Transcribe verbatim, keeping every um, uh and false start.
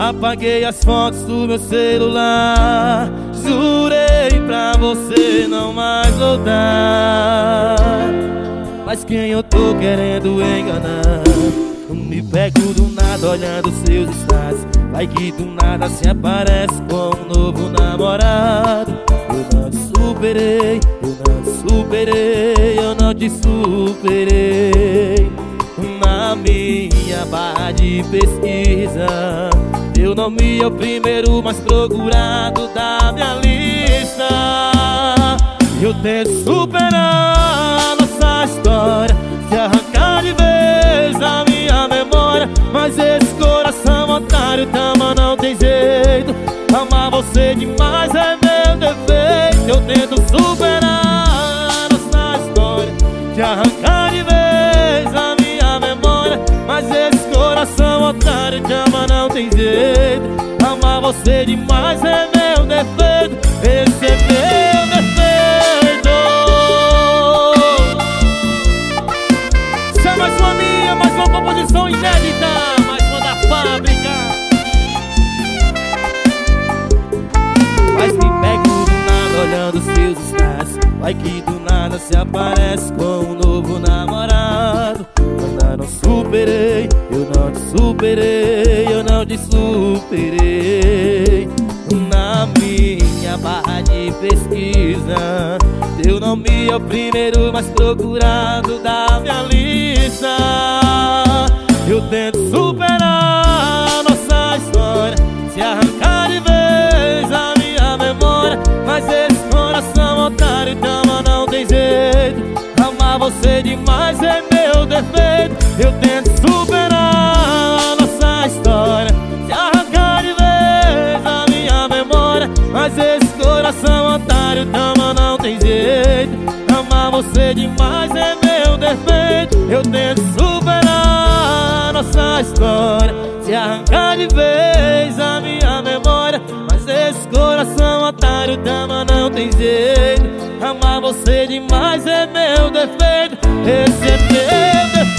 Apaguei as fotos do meu celular. Jurei pra você não mais voltar. Mas quem eu tô querendo enganar? Me pego do nada olhando seus status. Vai que do nada se aparece com um novo namorado. Eu não te superei, eu não te superei, eu não te superei. Na minha barra de pesquisa, teu nome é o primeiro mais procurado da minha lista. Eu tento superar nossa história, se arrancar de vez a minha memória. Mas esse coração otário tama não tem jeito. Amar você demais é meu defeito. Eu tento superar nossa história, se arrancar de vez a minha memória. Mas esse coração otário te ama não tem jeito. Amar você demais é meu defeito. Esse é meu defeito. Isso é mais uma minha, mais uma composição inédita, mais uma da fábrica. Mas me pego do nada olhando seus status. Vai que do nada se aparece com um novo namorado. Ainda não superei, eu não te superei, eu não te superei. Na minha barra de pesquisa, teu nome é o primeiro mais procurado da minha lista. Eu tento superar nossa história, se arrancar de vez a minha memória. Mas esse coração otário te ama não tem jeito. Amar você demais é meu defeito. Eu tento superar nossa história, se arrancar de vez a minha memória. Mas esse coração otário te ama não tem jeito. Amar você demais é meu defeito. Eu tento superar nossa história, se arrancar de vez a minha memória. Mas esse coração otário te ama não tem jeito. Amar você demais é meu defeito. Esse é meu defeito.